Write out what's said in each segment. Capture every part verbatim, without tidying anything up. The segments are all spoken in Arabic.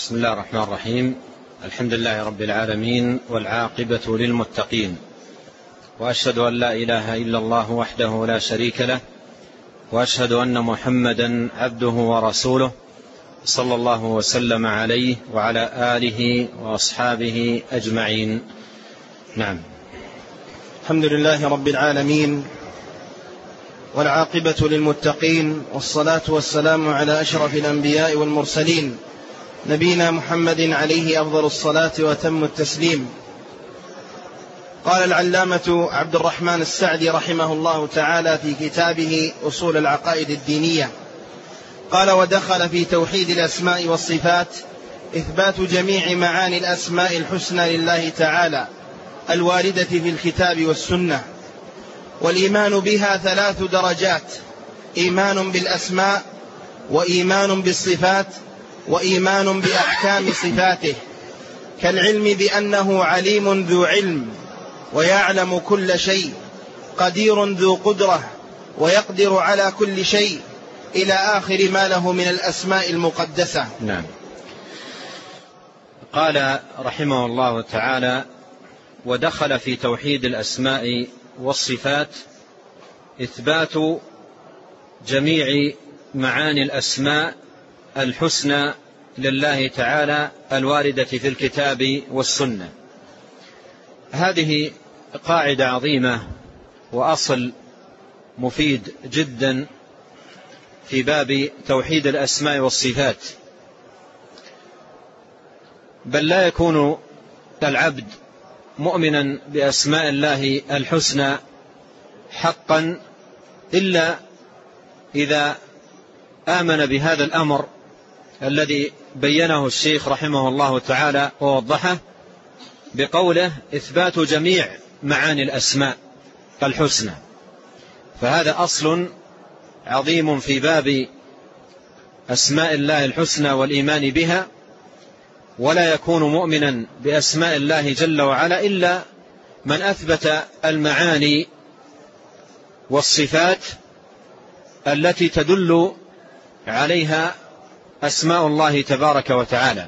بسم الله الرحمن الرحيم. الحمد لله رب العالمين، والعاقبة للمتقين، وأشهد أن لا إله إلا الله وحده لا شريك له، وأشهد أن محمدا عبده ورسوله، صلى الله وسلم عليه وعلى آله وأصحابه أجمعين. نعم. الحمد لله رب العالمين، والعاقبة للمتقين، والصلاة والسلام على أشرف الأنبياء والمرسلين، نبينا محمد عليه أفضل الصلاة وأتم التسليم. قال العلامة عبد الرحمن السعدي رحمه الله تعالى في كتابه أصول العقائد الدينية، قال: ودخل في توحيد الأسماء والصفات إثبات جميع معاني الأسماء الحسنى لله تعالى الواردة في الكتاب والسنة، والإيمان بها ثلاث درجات: إيمان بالأسماء، وإيمان بالصفات، وإيمان بأحكام صفاته، كالعلم بأنه عليم ذو علم ويعلم كل شيء، قدير ذو قدرة ويقدر على كل شيء، إلى آخر ما له من الأسماء المقدسة. نعم. قال رحمه الله تعالى: ودخل في توحيد الأسماء والصفات إثبات جميع معاني الأسماء الحسنى لله تعالى الواردة في الكتاب والسنة. هذه قاعدة عظيمة وأصل مفيد جدا في باب توحيد الأسماء والصفات، بل لا يكون العبد مؤمنا بأسماء الله الحسنى حقا إلا إذا آمن بهذا الأمر الذي بينه الشيخ رحمه الله تعالى ووضحه بقوله: إثبات جميع معاني الأسماء الحسنى. فهذا أصل عظيم في باب أسماء الله الحسنى والإيمان بها، ولا يكون مؤمنا بأسماء الله جل وعلا إلا من أثبت المعاني والصفات التي تدل عليها أسماء الله تبارك وتعالى.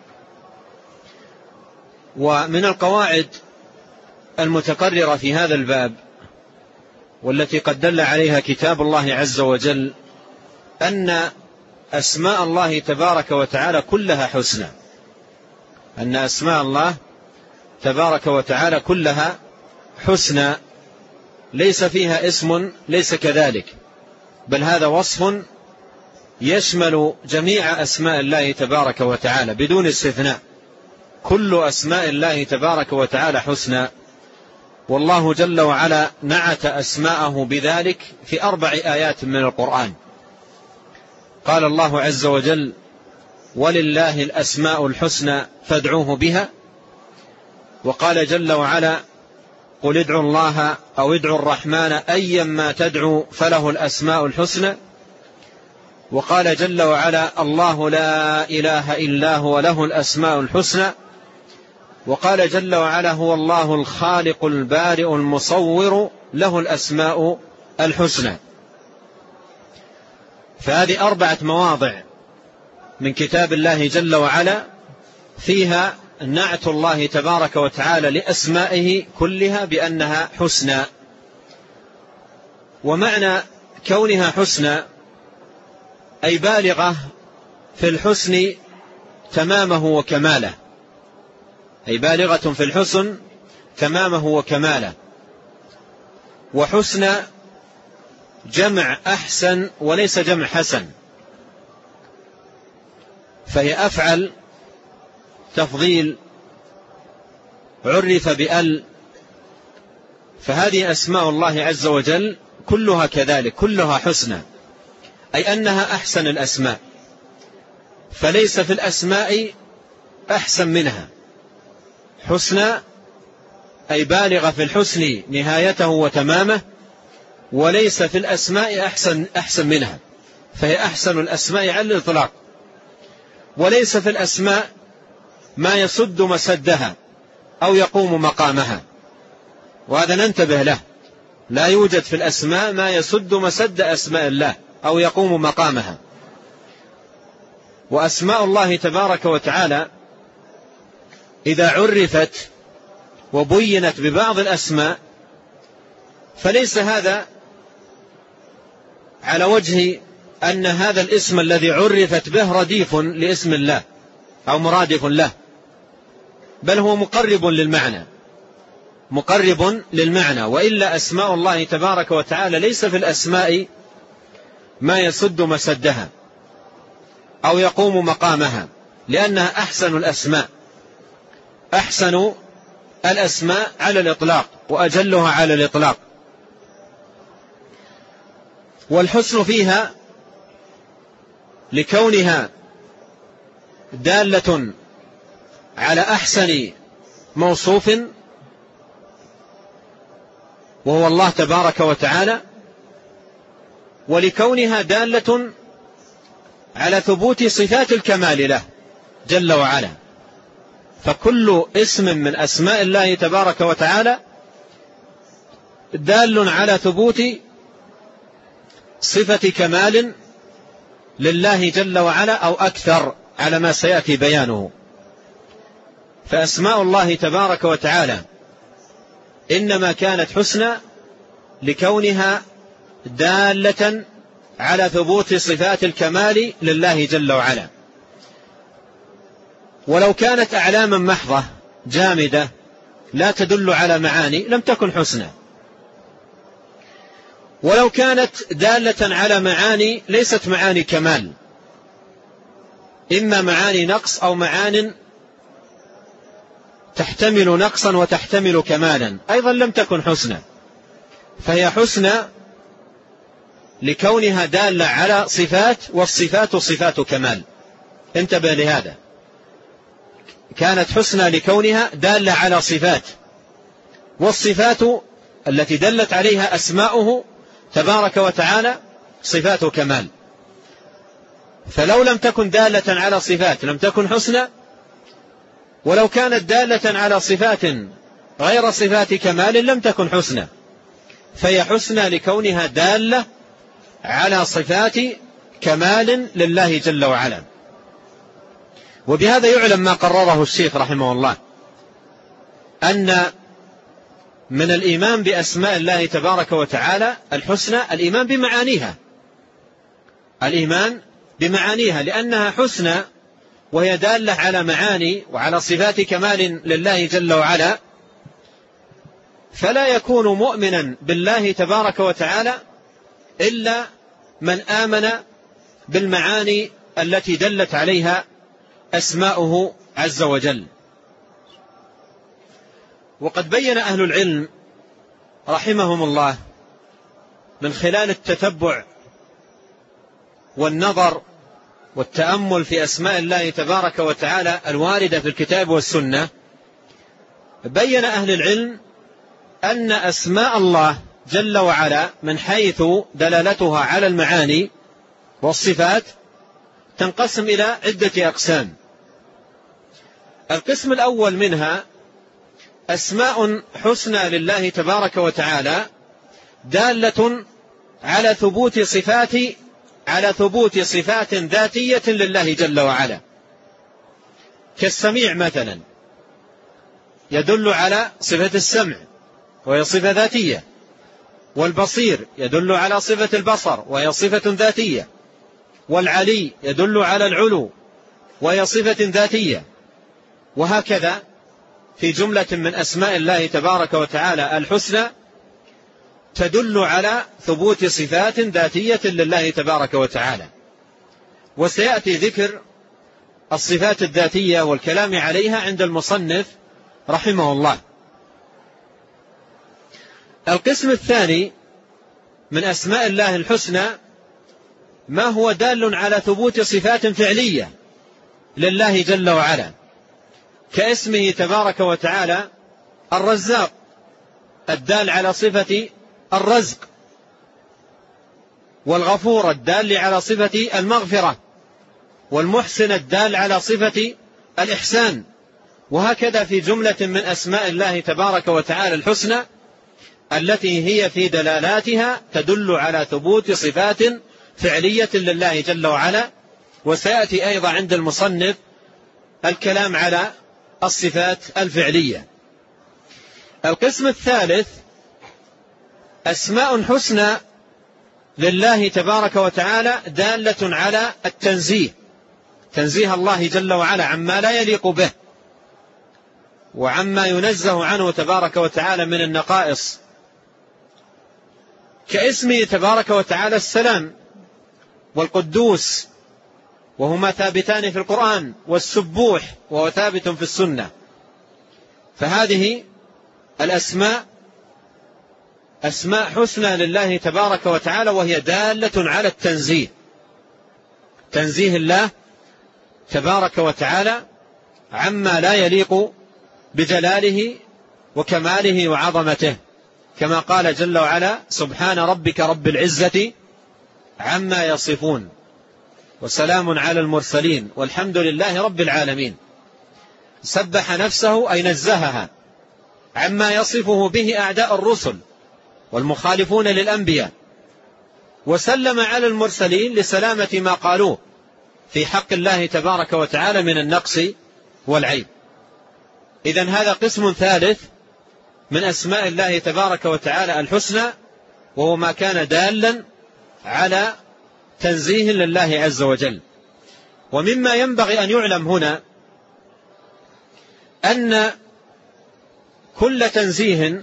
ومن القواعد المتقررة في هذا الباب، والتي قد دل عليها كتاب الله عز وجل، أن أسماء الله تبارك وتعالى كلها حسنى، أن أسماء الله تبارك وتعالى كلها حسنى، ليس فيها اسم ليس كذلك، بل هذا وصف يشمل جميع أسماء الله تبارك وتعالى بدون استثناء. كل أسماء الله تبارك وتعالى حسنى، والله جل وعلا نعت أسماءه بذلك في أربع آيات من القرآن. قال الله عز وجل: ولله الأسماء الحسنى فادعوه بها. وقال جل وعلا: قل ادعوا الله أو ادعوا الرحمن أيما تدعوا فله الأسماء الحسنى. وقال جل وعلا: الله لا إله إلا هو له الأسماء الحسنى. وقال جل وعلا: هو الله الخالق البارئ المصور له الأسماء الحسنى. فهذه أربعة مواضع من كتاب الله جل وعلا فيها نعت الله تبارك وتعالى لأسمائه كلها بأنها حسنى. ومعنى كونها حسنى أي بالغة في الحسن تمامه وكماله، أي بالغة في الحسن تمامه وكماله. وحسنى جمع أحسن وليس جمع حسن، فهي أفعل تفضيل عرف بأل. فهذه أسماء الله عز وجل كلها كذلك، كلها حسنى، أي أنها أحسن الأسماء، فليس في الأسماء أحسن منها. حسنى أي بالغة في الحسن نهايته وتمامه، وليس في الأسماء أحسن, أحسن منها، فهي أحسن الأسماء على الإطلاق. وليس في الأسماء ما يسد مسدها أو يقوم مقامها، وهذا ننتبه له. لا يوجد في الأسماء ما يسد مسد أسماء الله أو يقوم مقامها، وأسماء الله تبارك وتعالى إذا عرفت وبينت ببعض الأسماء فليس هذا على وجه أن هذا الاسم الذي عرفت به رديف لاسم الله أو مرادف له، بل هو مقرب للمعنى مقرب للمعنى وإلا أسماء الله تبارك وتعالى ليس في الأسماء ما يسد مسدها أو يقوم مقامها، لأنها أحسن الأسماء أحسن الأسماء على الإطلاق وأجلها على الإطلاق. والحسن فيها لكونها دالة على أحسن موصوف وهو الله تبارك وتعالى، ولكونها دالة على ثبوت صفات الكمال له جل وعلا. فكل اسم من أسماء الله تبارك وتعالى دال على ثبوت صفة كمال لله جل وعلا أو أكثر على ما سيأتي بيانه. فأسماء الله تبارك وتعالى إنما كانت حسنى لكونها دالة على ثبوت صفات الكمال لله جل وعلا. ولو كانت أعلاما محضة جامدة لا تدل على معاني لم تكن حسنى، ولو كانت دالة على معاني ليست معاني كمال، إما معاني نقص أو معان تحتمل نقصا وتحتمل كمالا أيضا لم تكن حسنى. فهي حسنى لكونها دالة على صفات، والصفات صفات كمال. انتبه لهذا، كانت حسنى لكونها دالة على صفات، والصفات التي دلت عليها أسماؤه تبارك وتعالى صفات كمال. فلو لم تكن دالة على صفات لم تكن حسنى، ولو كانت دالة على صفات غير صفات كمال لم تكن حسنى. فهي حسنى لكونها دالة على صفات كمال لله جل وعلا. وبهذا يعلم ما قرره الشيخ رحمه الله، أن من الإيمان بأسماء الله تبارك وتعالى الحسنى الإيمان بمعانيها، الإيمان بمعانيها لأنها حسنى وهي دالة على معاني وعلى صفات كمال لله جل وعلا. فلا يكون مؤمنا بالله تبارك وتعالى إلا من آمن بالمعاني التي دلت عليها أسماؤه عز وجل. وقد بين أهل العلم رحمهم الله من خلال التتبع والنظر والتأمل في أسماء الله تبارك وتعالى الواردة في الكتاب والسنة، بين أهل العلم أن أسماء الله جل وعلا من حيث دلالتها على المعاني والصفات تنقسم إلى عدة أقسام. القسم الأول منها أسماء حسنى لله تبارك وتعالى دالة على ثبوت صفات على ثبوت صفات ذاتية لله جل وعلا، كالسميع مثلا يدل على صفة السمع وهي صفة ذاتية، والبصير يدل على صفة البصر وهي صفة ذاتية، والعلي يدل على العلو وهي صفة ذاتية، وهكذا في جملة من أسماء الله تبارك وتعالى الحسنى تدل على ثبوت صفات ذاتية لله تبارك وتعالى. وسيأتي ذكر الصفات الذاتية والكلام عليها عند المصنف رحمه الله. القسم الثاني من أسماء الله الحسنى ما هو دال على ثبوت صفات فعلية لله جل وعلا، كاسمه تبارك وتعالى الرزاق الدال على صفة الرزق، والغفور الدال على صفة المغفرة، والمحسن الدال على صفة الإحسان، وهكذا في جملة من أسماء الله تبارك وتعالى الحسنى التي هي في دلالاتها تدل على ثبوت صفات فعلية لله جل وعلا، وسيأتي أيضا عند المصنف الكلام على الصفات الفعلية. القسم الثالث أسماء حسنى لله تبارك وتعالى دالة على التنزيه، تنزيه الله جل وعلا عما لا يليق به وعما ينزه عنه تبارك وتعالى من النقائص، كاسمه تبارك وتعالى السلام والقدوس، وهما ثابتان في القرآن، والسبوح وهو ثابت في السنة. فهذه الأسماء أسماء حسنى لله تبارك وتعالى، وهي دالة على التنزيه، تنزيه الله تبارك وتعالى عما لا يليق بجلاله وكماله وعظمته، كما قال جل وعلا: سبحان ربك رب العزة عما يصفون وسلام على المرسلين والحمد لله رب العالمين. سبح نفسه أي نزهها عما يصفه به أعداء الرسل والمخالفون للأنبياء، وسلم على المرسلين لسلامة ما قالوه في حق الله تبارك وتعالى من النقص والعيب. إذن هذا قسم ثالث من أسماء الله تبارك وتعالى الحسنى، وهو ما كان دالا على تنزيه لله عز وجل. ومما ينبغي أن يعلم هنا أن كل تنزيه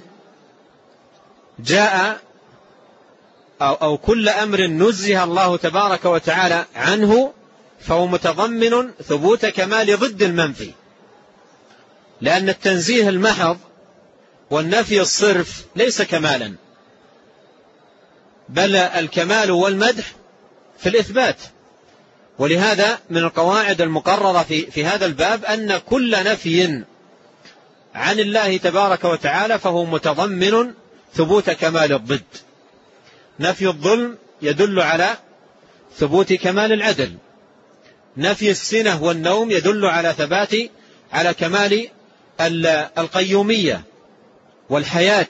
جاء أو, أو كل أمر نزه الله تبارك وتعالى عنه فهو متضمن ثبوت كمال ضد المنفي، لأن التنزيه المحض والنفي الصرف ليس كمالا، بل الكمال والمدح في الإثبات. ولهذا من القواعد المقررة في, في هذا الباب أن كل نفي عن الله تبارك وتعالى فهو متضمن ثبوت كمال الضد. نفي الظلم يدل على ثبوت كمال العدل، نفي السنة والنوم يدل على ثبات على كمال القيومية والحياة،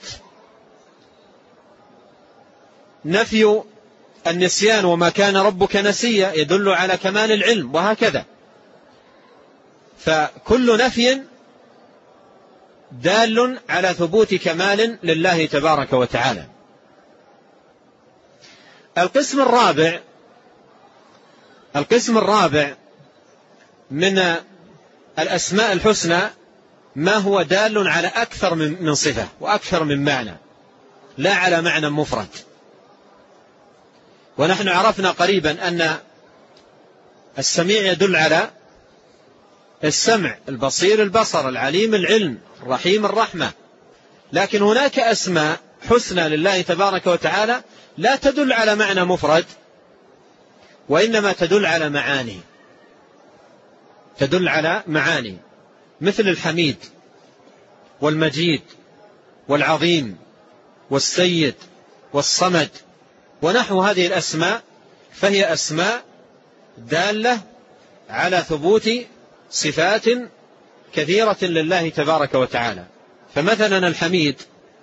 نفي النسيان وما كان ربك نسيا يدل على كمال العلم، وهكذا. فكل نفي دال على ثبوت كمال لله تبارك وتعالى. القسم الرابع القسم الرابع من الأسماء الحسنى ما هو دال على أكثر من صفة وأكثر من معنى، لا على معنى مفرد. ونحن عرفنا قريبا أن السميع يدل على السمع، البصير البصر، العليم العلم، الرحيم الرحمة. لكن هناك أسماء حسنى لله تبارك وتعالى لا تدل على معنى مفرد، وإنما تدل على معاني، تدل على معاني مثل الحميد والمجيد والعظيم والسيد والصمد ونحو هذه الأسماء، فهي أسماء دالة على ثبوت صفات كثيرة لله تبارك وتعالى. فمثلا الحميد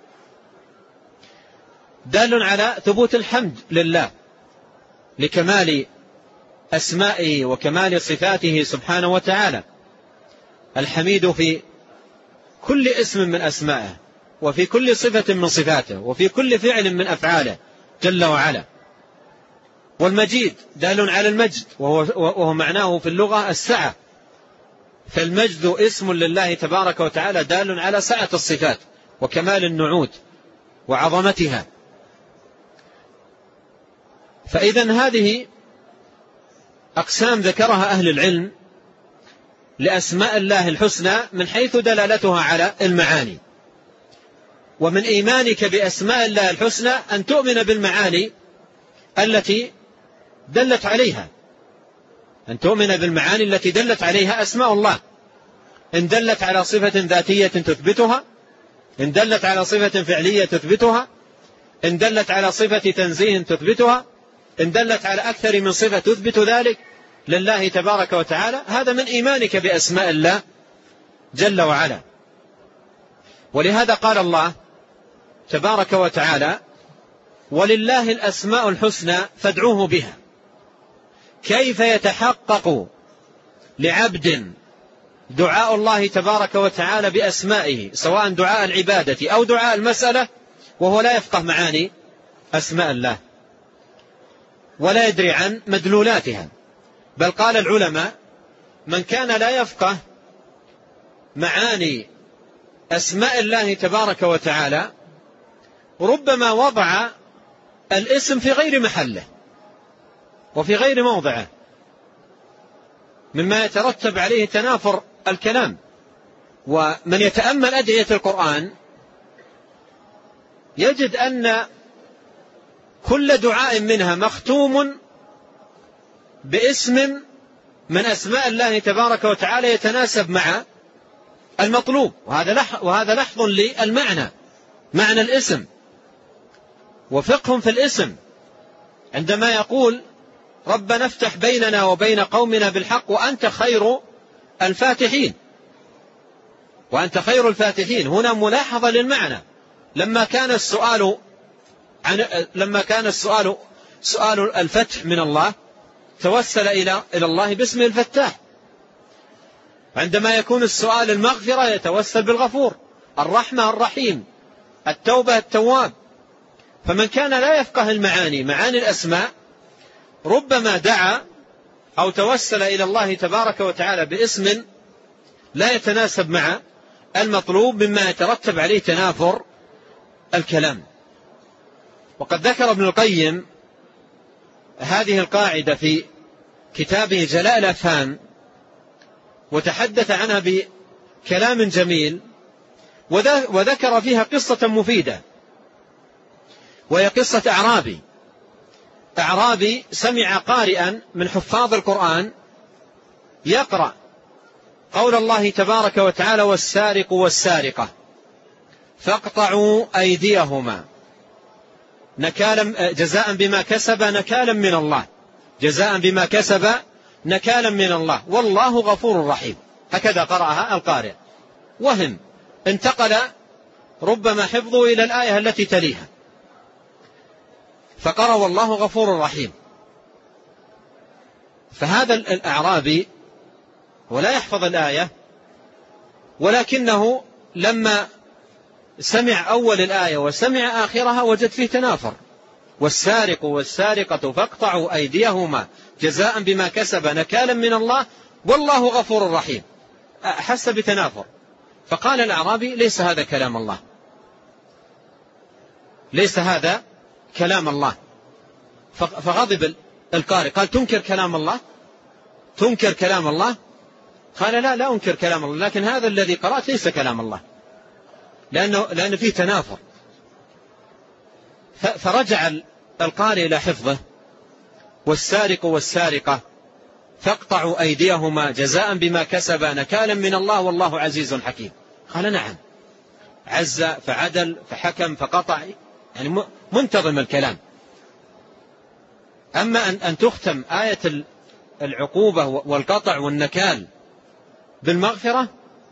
دال على ثبوت الحمد لله لكمال أسمائه وكمال صفاته سبحانه وتعالى. الحميد في كل اسم من أسمائه، وفي كل صفة من صفاته، وفي كل فعل من أفعاله جل وعلا. والمجيد دال على المجد، وهو, وهو معناه في اللغة السعة، فالمجد اسم لله تبارك وتعالى دال على سعة الصفات وكمال النعوت وعظمتها. فإذن هذه أقسام ذكرها أهل العلم لأسماء الله الحسنى من حيث دلالتها على المعاني. ومن إيمانك بأسماء الله الحسنى أن تؤمن بالمعاني التي دلت عليها، أن تؤمن بالمعاني التي دلت عليها أسماء الله. إن دلت على صفة ذاتية تثبتها، إن دلت على صفة فعلية تثبتها، إن دلت على صفة تنزيه تثبتها، إن دلت على أكثر من صفة تثبت ذلك لله تبارك وتعالى. هذا من إيمانك بأسماء الله جل وعلا. ولهذا قال الله تبارك وتعالى: ولله الأسماء الحسنى فادعوه بها. كيف يتحقق لعبد دعاء الله تبارك وتعالى بأسمائه، سواء دعاء العبادة أو دعاء المسألة، وهو لا يفقه معاني أسماء الله ولا يدري عن مدلولاتها؟ بل قال العلماء: من كان لا يفقه معاني أسماء الله تبارك وتعالى ربما وضع الاسم في غير محله وفي غير موضعه، مما يترتب عليه تنافر الكلام. ومن يتأمل أدعية القرآن يجد أن كل دعاء منها مختوم باسم من أسماء الله تبارك وتعالى يتناسب مع المطلوب، وهذا لحظ للمعنى، معنى الاسم وفقه في الاسم. عندما يقول: ربنا افتح بيننا وبين قومنا بالحق وأنت خير الفاتحين، وأنت خير الفاتحين، هنا ملاحظة للمعنى. لما كان السؤال عن لما كان السؤال سؤال الفتح من الله توسل إلى إلى الله باسم الفتاح. عندما يكون السؤال المغفرة يتوسل بالغفور، الرحمة الرحيم، التوبة التواب. فمن كان لا يفقه المعاني، معاني الأسماء، ربما دعا أو توسل إلى الله تبارك وتعالى باسم لا يتناسب مع المطلوب، مما يترتب عليه تنافر الكلام. وقد ذكر ابن القيم هذه القاعدة في كتابه جلاء الأفهام، وتحدث عنها بكلام جميل، وذكر فيها قصة مفيدة، وهي قصة أعرابي أعرابي سمع قارئا من حفاظ القرآن يقرأ قول الله تبارك وتعالى: والسارق والسارقة فاقطعوا أيديهما نكالا جزاء بما كسب نكالا من الله، جزاء بما كسب نكالا من الله والله غفور رحيم. هكذا قرأها القارئ، وهم انتقل ربما حفظه إلى الآية التي تليها، فقرأ والله غفور رحيم. فهذا الأعرابي ولا يحفظ الآية، ولكنه لما سمع أول الآية وسمع آخرها وجد فيه تنافر: والسارق والسارقة فاقطعوا أيديهما جزاء بما كسب نكالا من الله والله غفور رحيم، أحس بتنافر. فقال الأعرابي: ليس هذا كلام الله، ليس هذا كلام الله. فغضب القارئ، قال: تنكر كلام الله؟ تنكر كلام الله؟ قال: لا لا أنكر كلام الله، لكن هذا الذي قرأت ليس كلام الله، لأنه لأن فيه تنافر. فرجع القارئ إلى حفظه: والسارق والسارقة فاقطعوا أيديهما جزاء بما كسب نكالا من الله والله عزيز حكيم. قال: نعم، عز فعدل فحكم فقطع، يعني منتظم الكلام. أما أن, أن تختم آية العقوبة والقطع والنكال بالمغفرة،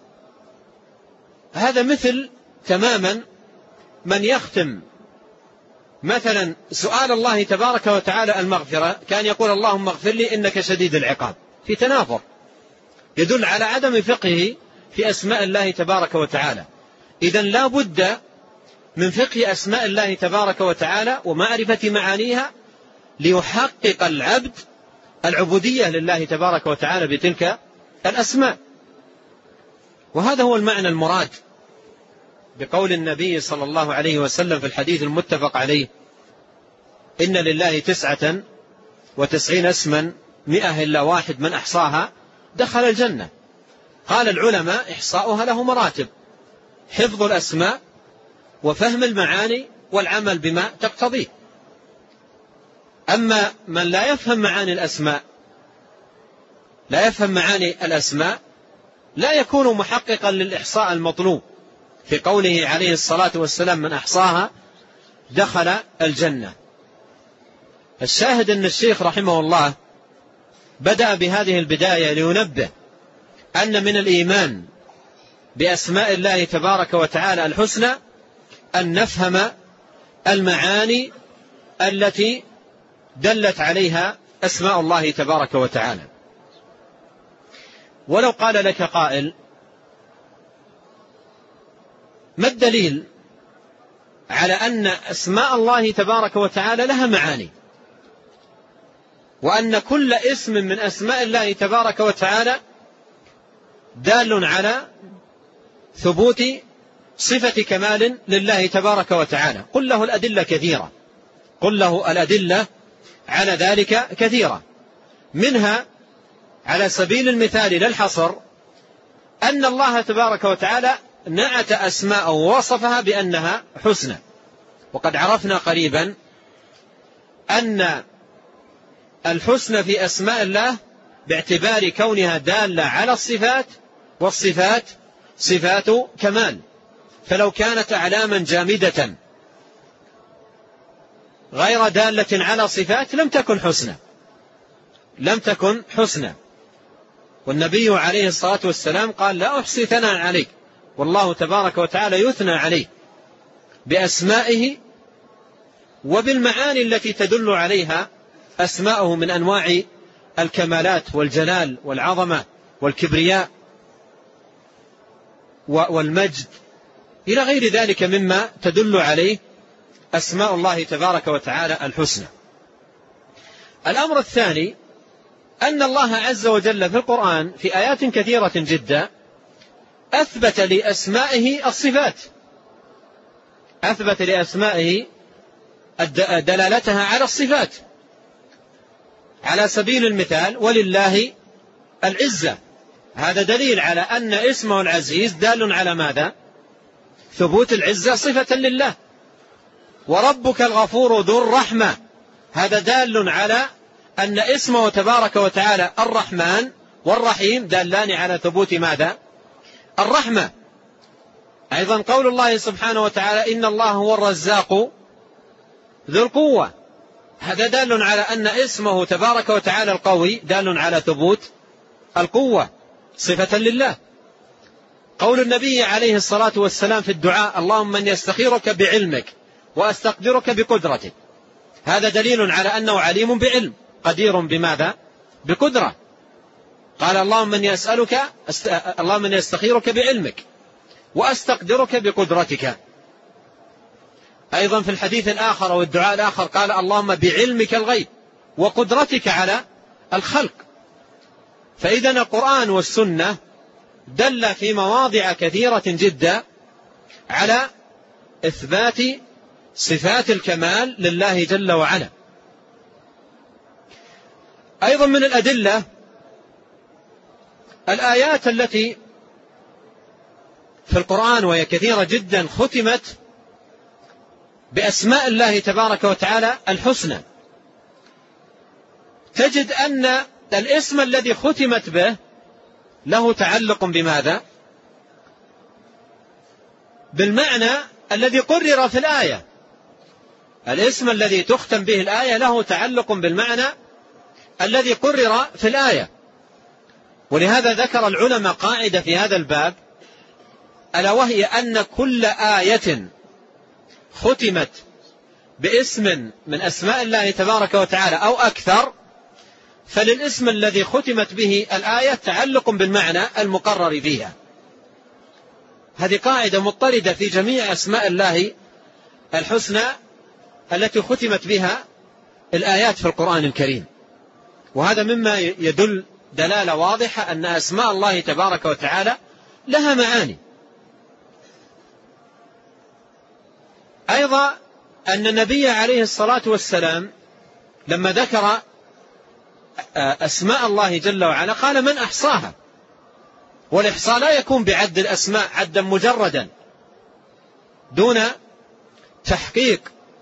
هذا مثل تماما من يختم مثلا سؤال الله تبارك وتعالى المغفرة، كان يقول: اللهم اغفر لي إنك شديد العقاب، في تنافر يدل على عدم فقهه في أسماء الله تبارك وتعالى. إذن لا بد من فقه أسماء الله تبارك وتعالى ومعرفة معانيها ليحقق العبد العبودية لله تبارك وتعالى بتلك الأسماء. وهذا هو المعنى المراد بقول النبي صلى الله عليه وسلم في الحديث المتفق عليه: إن لله تسعة وتسعين اسما مئة إلا واحد من أحصاها دخل الجنة. قال العلماء: إحصاؤها له مراتب: حفظ الأسماء وفهم المعاني والعمل بما تقتضيه. أما من لا يفهم معاني الأسماء لا يفهم معاني الأسماء لا يكون محققا للإحصاء المطلوب في قوله عليه الصلاة والسلام: من أحصاها دخل الجنة. الشاهد أن الشيخ رحمه الله بدأ بهذه البداية لينبه أن من الإيمان بأسماء الله تبارك وتعالى الحسنى أن نفهم المعاني التي دلت عليها أسماء الله تبارك وتعالى. ولو قال لك قائل: ما الدليل على أن أسماء الله تبارك وتعالى لها معاني، وأن كل اسم من أسماء الله تبارك وتعالى دال على ثبوت صفة كمال لله تبارك وتعالى؟ قل له الأدلة كثيرة، قل له الأدلة على ذلك كثيرة، منها على سبيل المثال لا الحصر أن الله تبارك وتعالى نعت أسماءه ووصفها بأنها حسنى. وقد عرفنا قريبا أن الحسنى في أسماء الله باعتبار كونها دالة على الصفات، والصفات صفات كمال، فلو كانت أعلاما جامدة غير دالة على صفات لم تكن حسنى، لم تكن حسنى. والنبي عليه الصلاة والسلام قال: لا أحصي ثناء عليك، والله تبارك وتعالى يثنى عليه بأسمائه وبالمعاني التي تدل عليها أسماءه من أنواع الكمالات والجلال والعظمة والكبرياء والمجد إلى غير ذلك مما تدل عليه أسماء الله تبارك وتعالى الحسنى. الأمر الثاني أن الله عز وجل في القرآن في آيات كثيرة جدا أثبت لأسمائه الصفات، أثبت لأسمائه دلالتها على الصفات. على سبيل المثال: ولله العزة، هذا دليل على أن اسمه العزيز دال على ماذا؟ ثبوت العزة صفة لله. وربك الغفور ذو الرحمة، هذا دال على أن اسمه تبارك وتعالى الرحمن والرحيم دالان على ثبوت ماذا؟ الرحمة. أيضا قول الله سبحانه وتعالى: إن الله هو الرزاق ذو القوة، هذا دال على أن اسمه تبارك وتعالى القوي دال على ثبوت القوة صفة لله. قول النبي عليه الصلاة والسلام في الدعاء: اللهم من يستخيرك بعلمك وأستقدرك بقدرتك، هذا دليل على أنه عليم بعلم قدير بماذا؟ بقدرة. قال: اللهم من يسألك است... اللهم من يستخيرك بعلمك وأستقدرك بقدرتك. أيضا في الحديث الآخر أو الدعاء الآخر قال: اللهم بعلمك الغيب وقدرتك على الخلق. فإذا القرآن والسنة دل في مواضع كثيرة جدا على إثبات صفات الكمال لله جل وعلا. أيضا من الأدلة الآيات التي في القرآن وهي كثيرة جدا ختمت بأسماء الله تبارك وتعالى الحسنى. تجد أن الاسم الذي ختمت به له تعلق بماذا؟ بالمعنى الذي قرر في الآية. الاسم الذي تختم به الآية له تعلق بالمعنى الذي قرر في الآية. ولهذا ذكر العلماء قاعدة في هذا الباب، ألا وهي أن كل آية ختمت باسم من أسماء الله تبارك وتعالى أو أكثر، فللاسم الذي ختمت به الآية تعلق بالمعنى المقرر فيها. هذه قاعدة مضطردة في جميع أسماء الله الحسنى التي ختمت بها الآيات في القرآن الكريم. وهذا مما يدل دلالة واضحة أن أسماء الله تبارك وتعالى لها معاني. أيضا أن النبي عليه الصلاة والسلام لما ذكر أسماء الله جل وعلا قال: من أحصاها. والإحصاء لا يكون بعد الأسماء عدا مجردا دون تحقيق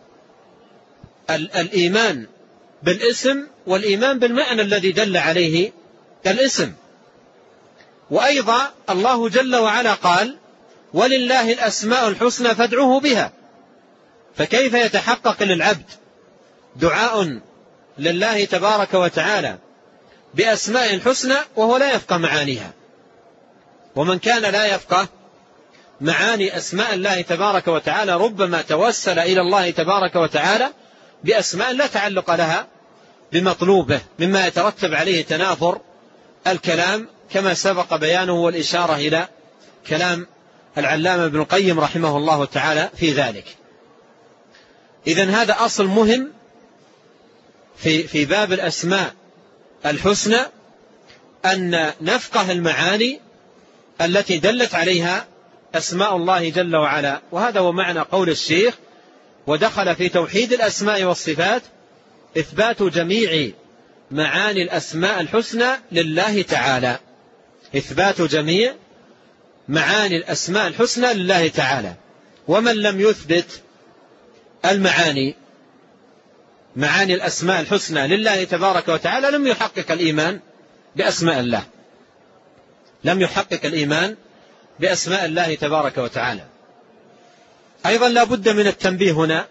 الإيمان بالاسم والإيمان بالمعنى الذي دل عليه الاسم. وأيضا الله جل وعلا قال: ولله الأسماء الحسنى فادعوه بها. فكيف يتحقق للعبد دعاء لله تبارك وتعالى بأسماء الحسنى وهو لا يفقه معانيها؟ ومن كان لا يفقه معاني أسماء الله تبارك وتعالى ربما توسل إلى الله تبارك وتعالى بأسماء لا تعلق لها بمطلوبه مما يترتب عليه تنافر الكلام، كما سبق بيانه والإشارة إلى كلام العلامة ابن القيم رحمه الله تعالى في ذلك. إذن هذا أصل مهم في في باب الأسماء الحسنى، أن نفقه المعاني التي دلت عليها أسماء الله جل وعلا. وهذا هو معنى قول الشيخ: ودخل في توحيد الأسماء والصفات إثبات جميع معاني الأسماء الحسنى لله تعالى. إثبات جميع معاني الأسماء الحسنى لله تعالى. ومن لم يثبت المعاني معاني الأسماء الحسنى لله تبارك وتعالى لم يحقق الإيمان بأسماء الله، لم يحقق الإيمان بأسماء الله تبارك وتعالى. أيضا لا بد من التنبيه هنا: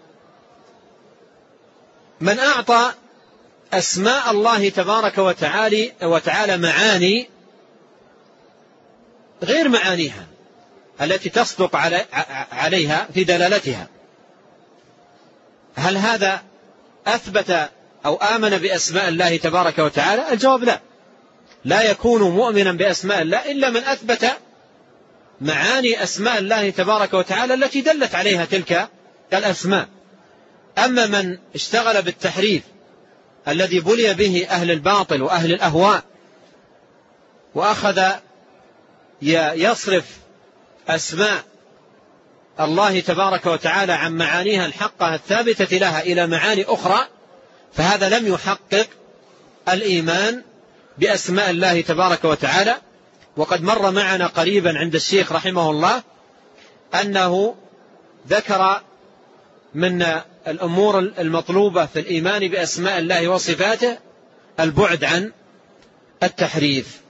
من أعطى أسماء الله تبارك وتعالى وتعالى معاني غير معانيها التي تصدق عليها في دلالتها، هل هذا أثبت أو آمن بأسماء الله تبارك وتعالى؟ الجواب لا. لا يكون مؤمنا بأسماء الله إلا من أثبت معاني أسماء الله تبارك وتعالى التي دلت عليها تلك الأسماء. أما من اشتغل بالتحريف الذي بلي به أهل الباطل وأهل الأهواء، وأخذ يصرف أسماء الله تبارك وتعالى عن معانيها الحقة الثابتة لها إلى معاني أخرى، فهذا لم يحقق الإيمان بأسماء الله تبارك وتعالى. وقد مر معنا قريبا عند الشيخ رحمه الله أنه ذكر من الأمور المطلوبة في الإيمان بأسماء الله وصفاته البعد عن التحريف.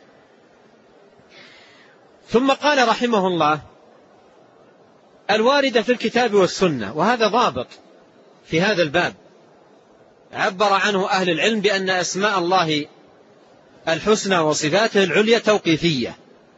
ثم قال رحمه الله: الواردة في الكتاب والسنة. وهذا ضابط في هذا الباب عبر عنه أهل العلم بأن أسماء الله الحسنى وصفاته العليا توقيفية،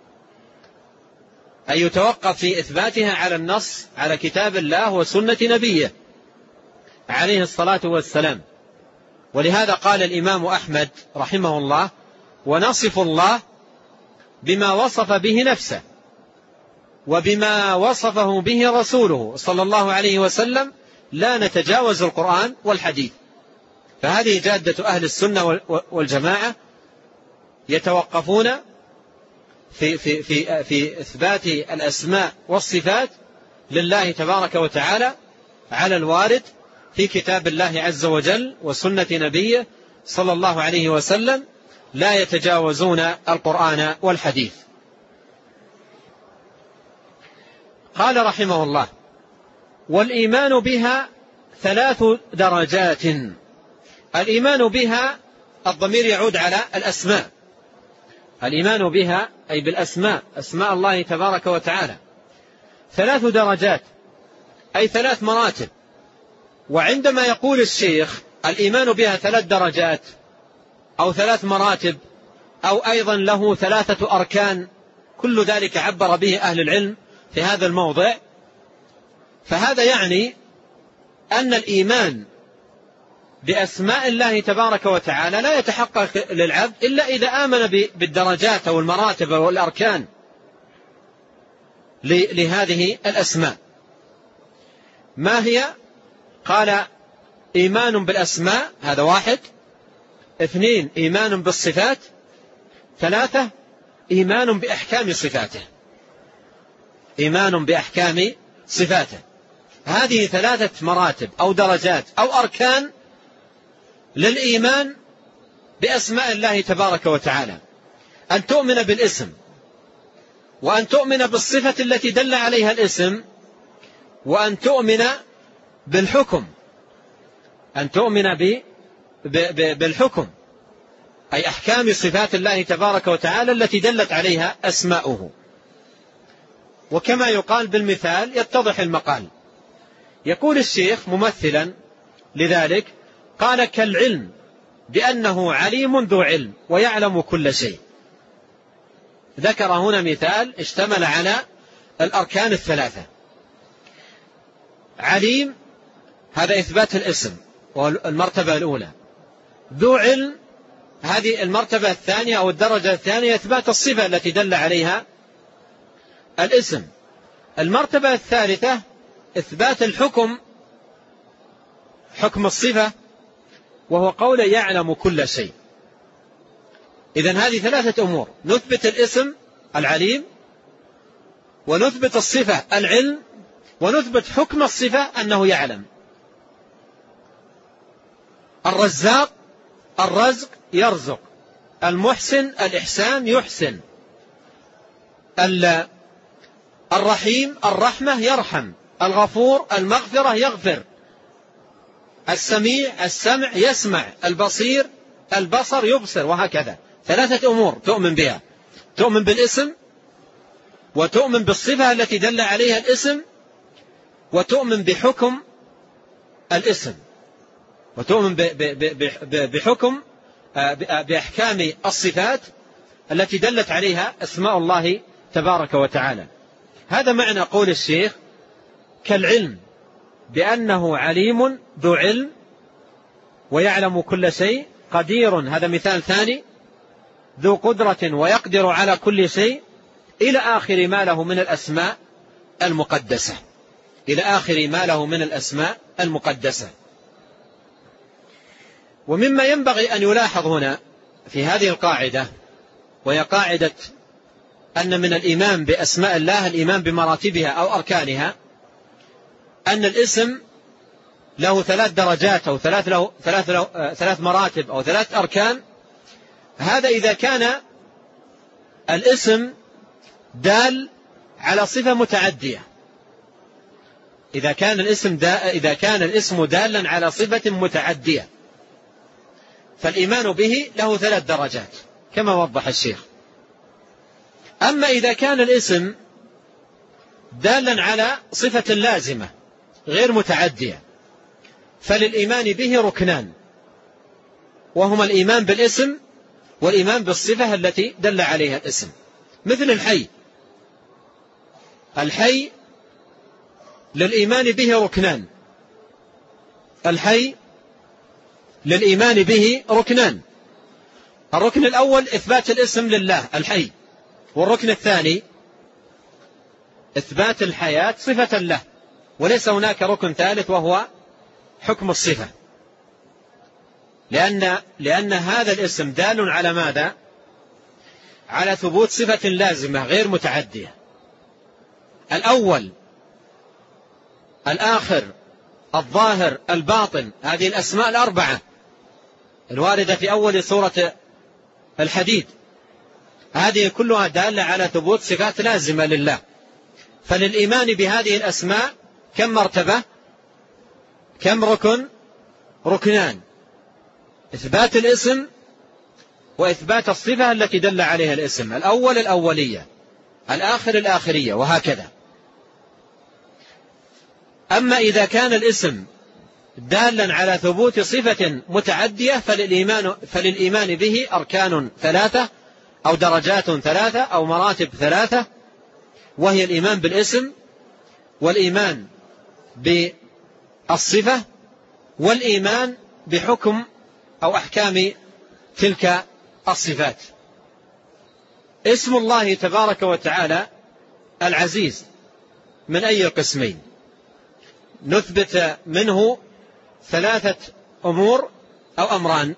أي يتوقف في إثباتها على النص، على كتاب الله وسنة نبيه عليه الصلاة والسلام. ولهذا قال الإمام أحمد رحمه الله: ونصف الله بما وصف به نفسه وبما وصفه به رسوله صلى الله عليه وسلم، لا نتجاوز القرآن والحديث. فهذه جادة أهل السنة والجماعة، يتوقفون في, في, في, في إثبات الأسماء والصفات لله تبارك وتعالى على الوارد في كتاب الله عز وجل وسنة نبيه صلى الله عليه وسلم، لا يتجاوزون القرآن والحديث. قال رحمه الله: والإيمان بها ثلاث درجات. الإيمان بها الضمير يعود على الأسماء، الإيمان بها أي بالأسماء، أسماء الله تبارك وتعالى ثلاث درجات، أي ثلاث مراتب. وعندما يقول الشيخ الإيمان بها ثلاث درجات أو ثلاث مراتب أو أيضا له ثلاثة أركان، كل ذلك عبر به أهل العلم في هذا الموضع، فهذا يعني أن الإيمان بأسماء الله تبارك وتعالى لا يتحقق للعبد إلا إذا آمن بالدرجات أو المراتب والأركان لهذه الأسماء. ما هي؟ قال: إيمان بالأسماء، هذا واحد. اثنين: إيمان بالصفات. ثلاثة: إيمان بأحكام صفاته، إيمان بأحكام صفاته. هذه ثلاثة مراتب أو درجات أو أركان للإيمان بأسماء الله تبارك وتعالى: أن تؤمن بالاسم، وأن تؤمن بالصفة التي دل عليها الاسم، وأن تؤمن بالحكم، أن تؤمن ب... ب... ب... بالحكم أي أحكام صفات الله تبارك وتعالى التي دلت عليها أسماؤه. وكما يقال بالمثال يتضح المقال. يقول الشيخ ممثلا لذلك، قال: كالعلم بأنه عليم ذو علم ويعلم كل شيء. ذكر هنا مثال اشتمل على الأركان الثلاثة. عليم، هذا إثبات الاسم والمرتبة الأولى. ذو علم، هذه المرتبة الثانية أو الدرجة الثانية، إثبات الصفة التي دل عليها الاسم. المرتبة الثالثة إثبات الحكم، حكم الصفة، وهو قول يعلم كل شيء. إذن هذه ثلاثة أمور: نثبت الاسم العليم، ونثبت الصفة العلم، ونثبت حكم الصفة أنه يعلم. الرزاق الرزق يرزق، المحسن الإحسان يحسن، الرحيم الرحمة يرحم، الغفور المغفرة يغفر، السميع السمع يسمع، البصير البصر يبصر، وهكذا. ثلاثة أمور تؤمن بها: تؤمن بالاسم، وتؤمن بالصفة التي دل عليها الاسم، وتؤمن بحكم الاسم، وتؤمن بحكم بأحكام الصفات التي دلت عليها أسماء الله تبارك وتعالى. هذا معنى قول الشيخ: كالعلم بأنه عليم ذو علم ويعلم كل شيء، قدير، هذا مثال ثاني، ذو قدرة ويقدر على كل شيء، إلى آخر ما له من الأسماء المقدسة، إلى آخر ما له من الأسماء المقدسة. ومما ينبغي أن يلاحظ هنا في هذه القاعدة، وهي قاعدة أن من الإيمان بأسماء الله الإيمان بمراتبها أو أركانها، أن الاسم له ثلاث درجات أو ثلاث, له ثلاث, له ثلاث مراتب أو ثلاث أركان. هذا إذا كان الاسم دال على صفة متعدية، إذا كان الاسم دا إذا كان الاسم دالا على صفة متعدية، فالإيمان به له ثلاث درجات كما وضح الشيخ. أما إذا كان الاسم دالا على صفة لازمة غير متعدية، فللإيمان به ركنان، وهما الإيمان بالاسم والإيمان بالصفة التي دل عليها الاسم. مثل الحي، الحي للإيمان به ركنان، الحي للإيمان به ركنان. الركن الأول إثبات الاسم لله الحي، والركن الثاني إثبات الحياة صفة له، وليس هناك ركن ثالث وهو حكم الصفة، لأن, لأن هذا الاسم دال على ماذا؟ على ثبوت صفة لازمة غير متعدية. الأول الآخر الظاهر الباطن، هذه الأسماء الأربعة الواردة في أول سورة الحديد، هذه كلها دالة على ثبوت صفات لازمة لله. فللإيمان بهذه الأسماء كم مرتبة؟ كم ركن؟ ركنان: إثبات الاسم وإثبات الصفة التي دل عليها الاسم، الأول الأولية، الآخر الآخرية، وهكذا. أما إذا كان الاسم دالا على ثبوت صفة متعدية، فللإيمان, فللإيمان به أركان ثلاثة أو درجات ثلاثة أو مراتب ثلاثة، وهي الإيمان بالاسم، والإيمان بالصفة، والإيمان بحكم أو أحكام تلك الصفات. اسم الله تبارك وتعالى العزيز من أي قسمين؟ نثبت منه ثلاثة أمور أو أمران.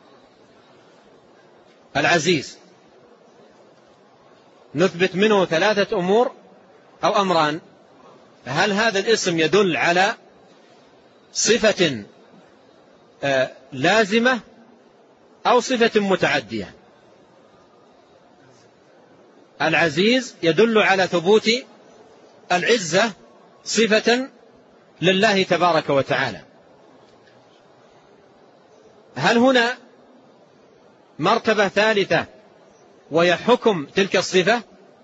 العزيز نثبت منه ثلاثة أمور أو أمران. هل هذا الاسم يدل على صفة لازمة أو صفة متعدية؟ العزيز يدل على ثبوت العزة صفة لله تبارك وتعالى. هل هنا مرتبة ثالثة وهي حكم تلك الصفة؟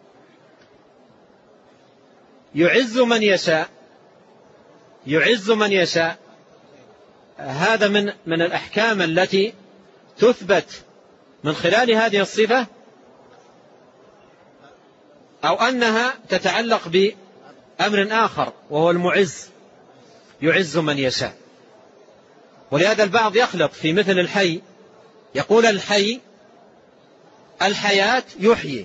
يعز من يشاء، يعز من يشاء، هذا من من الأحكام التي تثبت من خلال هذه الصفة، أو أنها تتعلق بأمر آخر وهو المعز، يعز من يشاء. ولهذا البعض يخلط في مثل الحي يقول الحي الحياة يحيي،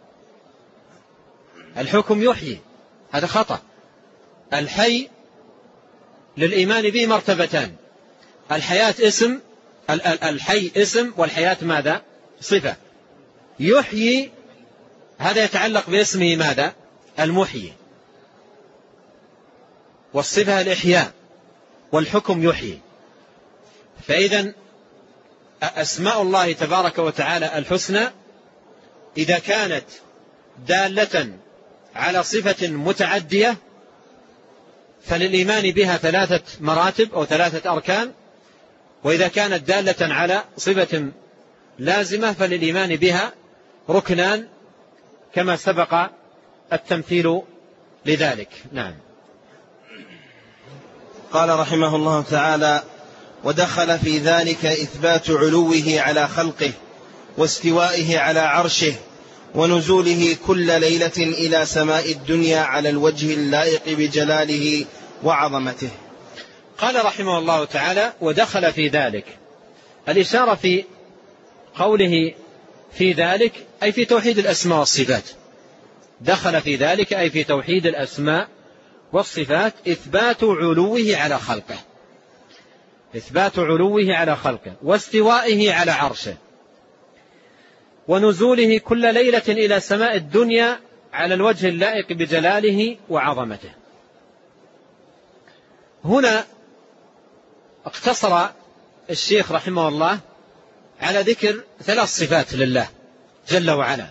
الحكم يحيي، هذا خطأ. الحي للإيمان به مرتبتان، الحياة اسم، الحي اسم والحياة ماذا؟ صفة. يحيي هذا يتعلق باسمه ماذا؟ المحيي، والصفة الإحياء، والحكم يحيي. فإذا أسماء الله تبارك وتعالى الحسنى إذا كانت دالة على صفة متعدية فللإيمان بها ثلاثة مراتب أو ثلاثة أركان، وإذا كانت دالة على صفة لازمة فللإيمان بها ركنان كما سبق التمثيل لذلك. نعم. قال رحمه الله تعالى: ودخل في ذلك إثبات علوه على خلقه واستوائه على عرشه ونزوله كل ليلة إلى سماء الدنيا على الوجه اللائق بجلاله وعظمته. قال رحمه الله تعالى: ودخل في ذلك. الإشارة في قوله في ذلك أي في توحيد الأسماء والصفات. دخل في ذلك أي في توحيد الأسماء والصفات، إثبات علوه على خلقه، إثبات علوه على خلقه واستوائه على عرشه ونزوله كل ليلة إلى سماء الدنيا على الوجه اللائق بجلاله وعظمته. هنا اقتصر الشيخ رحمه الله على ذكر ثلاث صفات لله جل وعلا،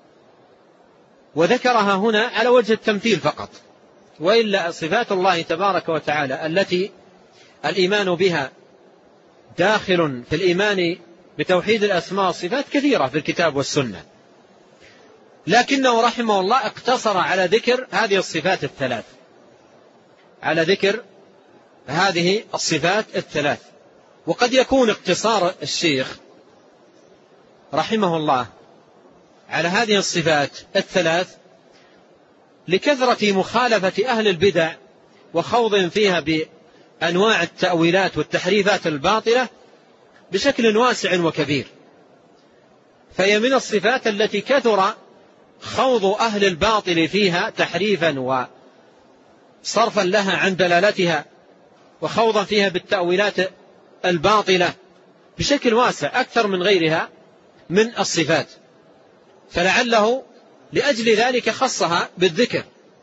وذكرها هنا على وجه التمثيل فقط، وإلا صفات الله تبارك وتعالى التي الإيمان بها داخل في الإيمان بتوحيد الأسماء والصفات كثيرة في الكتاب والسنة، لكنه رحمه الله اقتصر على ذكر هذه الصفات الثلاث، على ذكر هذه الصفات الثلاث. وقد يكون اقتصار الشيخ رحمه الله على هذه الصفات الثلاث لكثرة مخالفة أهل البدع وخوض فيها بأنواع التأويلات والتحريفات الباطلة بشكل واسع وكبير، فهي من الصفات التي كثر خوض أهل الباطل فيها تحريفا وصرفا لها عن دلالتها وخوضا فيها بالتأويلات الباطلة بشكل واسع أكثر من غيرها من الصفات، فلعله لأجل ذلك خصها بالذكر،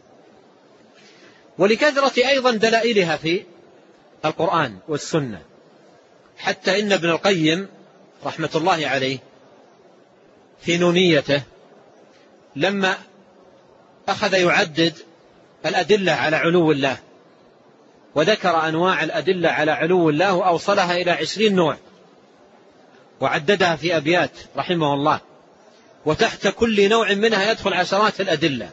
ولكثرة أيضا دلائلها في القرآن والسنة، حتى إن ابن القيم رحمة الله عليه في نونيته لما أخذ يعدد الأدلة على علو الله وذكر أنواع الأدلة على علو الله وأوصلها إلى عشرين نوع وعددها في أبيات رحمه الله، وتحت كل نوع منها يدخل عشرات الأدلة.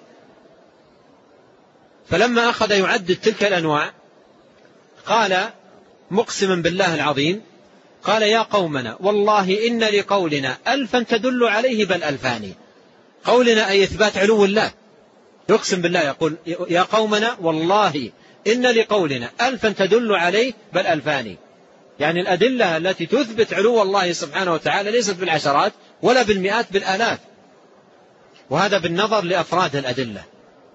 فلما أخذ يعدد تلك الأنواع قال مقسما بالله العظيم، قال: يا قومنا والله إن لقولنا ألفا تدل عليه بل ألفاني. قولنا أي إثبات علو الله، يقسم بالله يقول: يا قومنا والله إن لقولنا ألفا تدل عليه بل ألفاني، يعني الأدلة التي تثبت علو الله سبحانه وتعالى ليست بالعشرات ولا بالمئات، بالآلاف، وهذا بالنظر لأفراد الأدلة.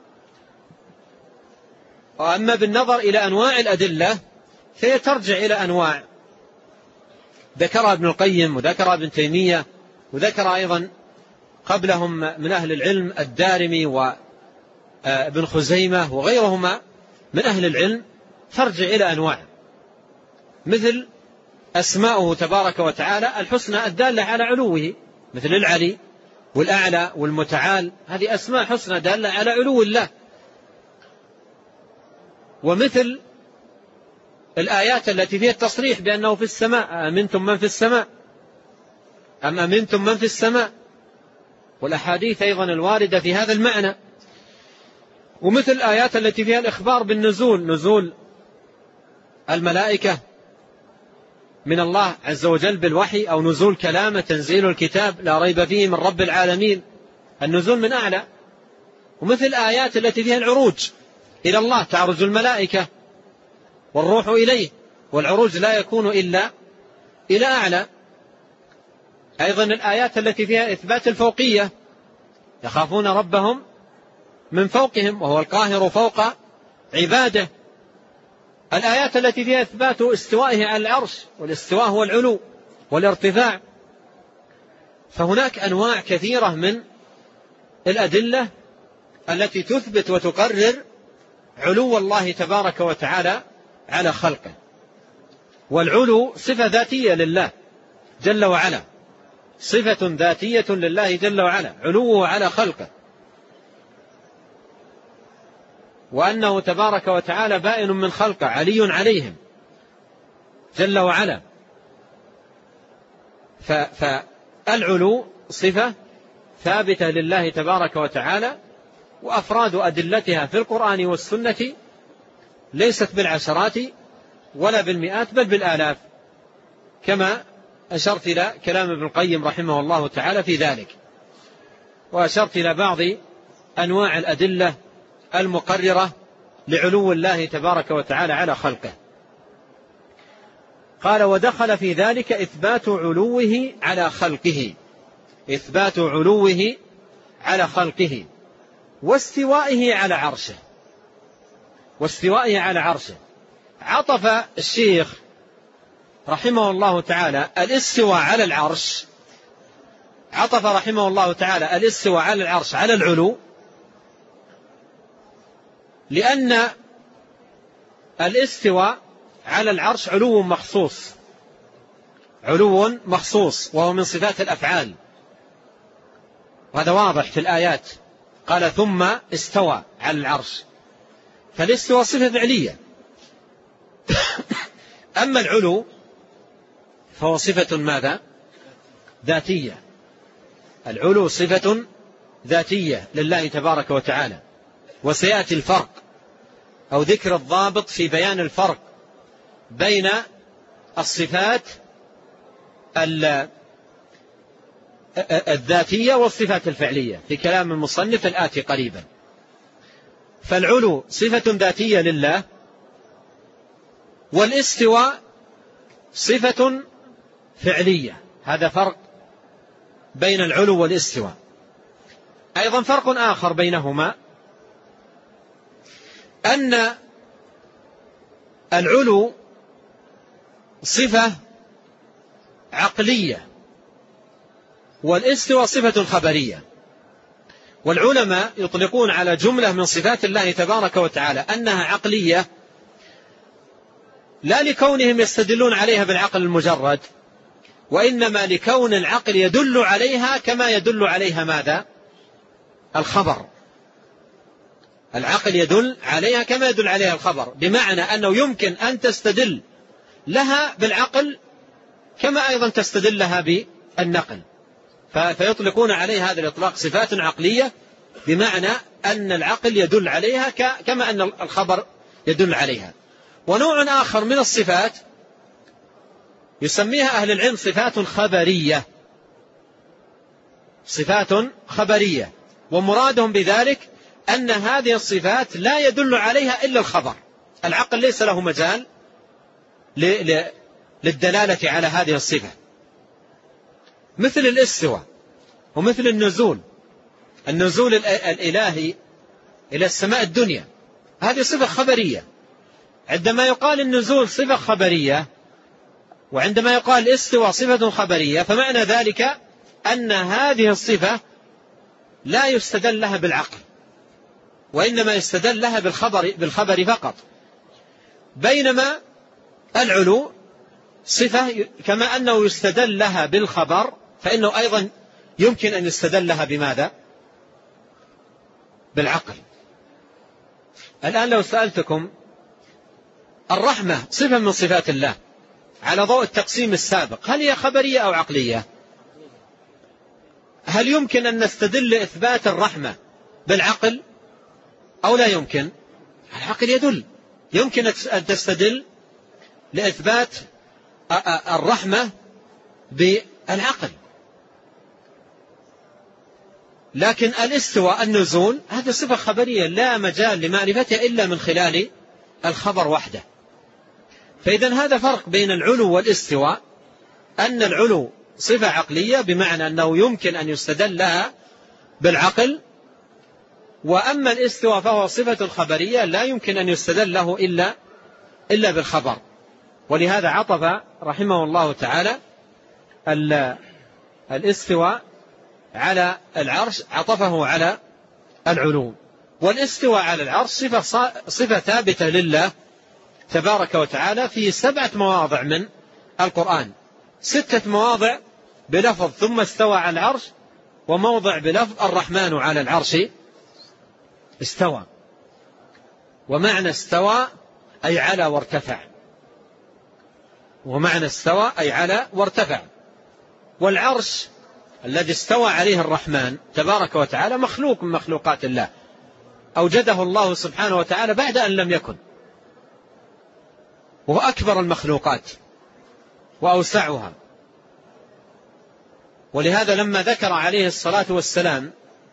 وأما بالنظر إلى أنواع الأدلة فهي ترجع إلى أنواع ذكرها ابن القيم وذكرها ابن تيمية وذكر أيضا قبلهم من أهل العلم الدارمي وابن خزيمة وغيرهما من أهل العلم، ترجع إلى أنواع مثل أسماؤه تبارك وتعالى الحسنى الدالة على علوه، مثل العلي والأعلى والمتعال، هذه أسماء حسنى دالة على علو الله. ومثل الآيات التي فيها التصريح بأنه في السماء، أمنتم من في السماء أم أمنتم من في السماء، والأحاديث أيضا الواردة في هذا المعنى. ومثل الآيات التي فيها الإخبار بالنزول، نزول الملائكة من الله عز وجل بالوحي، أو نزول كلامه تنزيل الكتاب لا ريب فيه من رب العالمين، النزول من أعلى. ومثل الآيات التي فيها العروج إلى الله، تعرج الملائكة والروح إليه، والعروج لا يكون إلا إلى أعلى. أيضا الآيات التي فيها إثبات الفوقية، يخافون ربهم من فوقهم وهو القاهر فوق عباده. الآيات التي فيها إثبات استوائه على العرش، والاستواء هو العلو والارتفاع. فهناك أنواع كثيرة من الأدلة التي تثبت وتقرر علو الله تبارك وتعالى على خلقه. والعلو صفة ذاتية لله جل وعلا، صفة ذاتية لله جل وعلا، علوه على خلقه، وأنه تبارك وتعالى بائن من خلقه علي عليهم جل وعلا. فالعلو صفة ثابتة لله تبارك وتعالى، وأفراد أدلتها في القرآن والسنة ليست بالعشرات ولا بالمئات بل بالآلاف، كما أشرت إلى كلام ابن القيم رحمه الله تعالى في ذلك، وأشرت إلى بعض أنواع الأدلة المقررة لعلو الله تبارك وتعالى على خلقه. قال: ودخل في ذلك إثبات علوه على خلقه، إثبات علوه على خلقه واستوائه على عرشه، واستوائه على عرشه. عطف الشيخ رحمه الله تعالى الاستواء على العرش، عطف رحمه الله تعالى الاستواء على العرش على العلو، لأن الاستواء على العرش علو مخصوص، علو مخصوص وهو من صفات الأفعال، وهذا واضح في الآيات. قال: ثم استوى على العرش، فالاستواء صفة فعلية. أما العلو فهو صفة ماذا؟ ذاتية. العلو صفة ذاتية لله تبارك وتعالى. وسيأتي الفرق أو ذكر الضابط في بيان الفرق بين الصفات الذاتية والصفات الفعلية في كلام المصنف الآتي قريبا. فالعلو صفة ذاتية لله، والاستواء صفة فعلية. هذا فرق بين العلو والاستواء. أيضا فرق آخر بينهما أن العلو صفة عقلية والاستواء صفة خبرية. والعلماء يطلقون على جملة من صفات الله تبارك وتعالى أنها عقلية، لا لكونهم يستدلون عليها بالعقل المجرد، وإنما لكون العقل يدل عليها كما يدل عليها ماذا؟ الخبر. العقل يدل عليها كما يدل عليها الخبر، بمعنى أنه يمكن أن تستدل لها بالعقل كما أيضا تستدل لها بالنقل. فيطلقون عليها هذا الإطلاق صفات عقلية، بمعنى أن العقل يدل عليها كما أن الخبر يدل عليها. ونوع آخر من الصفات يسميها أهل العلم صفات خبرية، صفات خبرية، ومرادهم بذلك أن هذه الصفات لا يدل عليها إلا الخبر. العقل ليس له مجال للدلالة على هذه الصفة، مثل الاستواء ومثل النزول، النزول الإلهي إلى السماء الدنيا، هذه صفة خبرية. عندما يقال النزول صفة خبرية وعندما يقال الاستواء صفة خبرية، فمعنى ذلك أن هذه الصفة لا يستدل لها بالعقل، وإنما يستدل لها بالخبر, بالخبر فقط. بينما العلو صفة كما أنه يستدل لها بالخبر، فإنه أيضا يمكن أن يستدل لها بماذا؟ بالعقل. الآن لو سألتكم الرحمة صفة من صفات الله على ضوء التقسيم السابق، هل هي خبرية أو عقلية؟ هل يمكن أن نستدل لإثبات الرحمة بالعقل أو لا يمكن؟ العقل يدل، يمكن أن تستدل لإثبات الرحمة بالعقل. لكن الاستواء النزول هذه صفة خبرية لا مجال لمعرفتها إلا من خلال الخبر وحده. فإذا هذا فرق بين العلو والاستواء، أن العلو صفة عقلية بمعنى أنه يمكن أن يستدل لها بالعقل، وأما الاستواء فهو صفة خبرية لا يمكن أن يستدل له إلا إلا بالخبر. ولهذا عطف رحمه الله تعالى الاستواء على العرش، عطفه على العلو. والاستواء على العرش صفة, صفة ثابتة لله تبارك وتعالى في سبعة مواضع من القرآن، ستة مواضع بلفظ ثم استوى على العرش، وموضع بلفظ الرحمن على العرش استوى. ومعنى استوى أي على وارتفع، ومعنى استوى أي على وارتفع. والعرش الذي استوى عليه الرحمن تبارك وتعالى مخلوق من مخلوقات الله، أوجده الله سبحانه وتعالى بعد أن لم يكن، وهو أكبر المخلوقات وأوسعها. ولهذا لما ذكر عليه الصلاة والسلام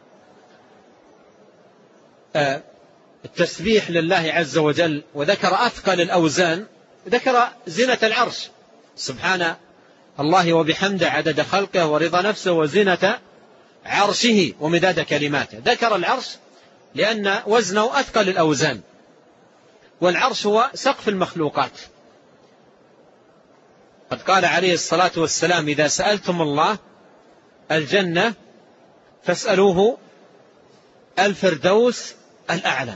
التسبيح لله عز وجل وذكر أثقل الأوزان، ذكر زينة العرش سبحان الله وبحمده عدد خلقه ورضا نفسه وزينة عرشه ومداد كلماته. ذكر العرش لأن وزنه أثقل الأوزان، والعرش هو سقف المخلوقات. قد قال عليه الصلاة والسلام: إذا سألتم الله الجنة فاسألوه الفردوس الأعلى.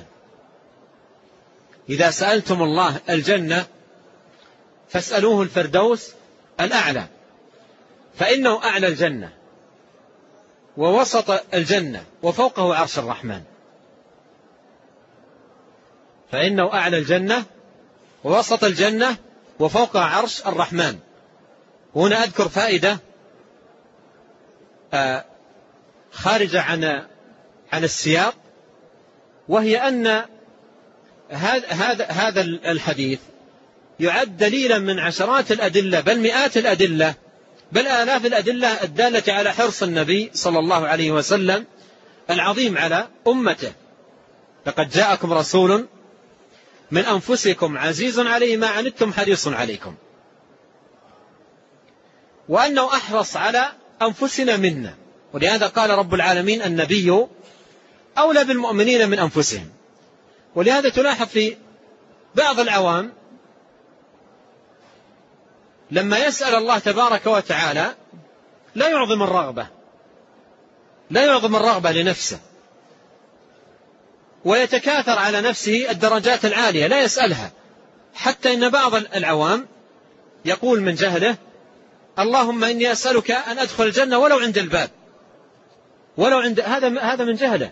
إذا سألتم الله الجنة فاسألوه الفردوس الأعلى، فإنه أعلى الجنة ووسط الجنة وفوقه عرش الرحمن. فإنه أعلى الجنة ووسط الجنة وفوقه عرش الرحمن. وهنا أذكر فائدة خارجة عن عن السياق، وهي أن هذا هذا الحديث يعد دليلا من عشرات الأدلة بل مئات الأدلة بل آلاف الأدلة الدالة على حرص النبي صلى الله عليه وسلم العظيم على أمته. لقد جاءكم رسول من أنفسكم عزيز عليه ما عنتم حريص عليكم، وأنه أحرص على أنفسنا منا. ولهذا قال رب العالمين: النبي أولى بالمؤمنين من أنفسهم. ولهذا تلاحظ في بعض العوام لما يسأل الله تبارك وتعالى لا يعظم الرغبة لا يعظم الرغبة لنفسه، ويتكاثر على نفسه الدرجات العالية لا يسألها، حتى إن بعض العوام يقول من جهله: اللهم إني أسألك أن أدخل الجنة ولو عند الباب، ولو عند هذا هذا من جهله.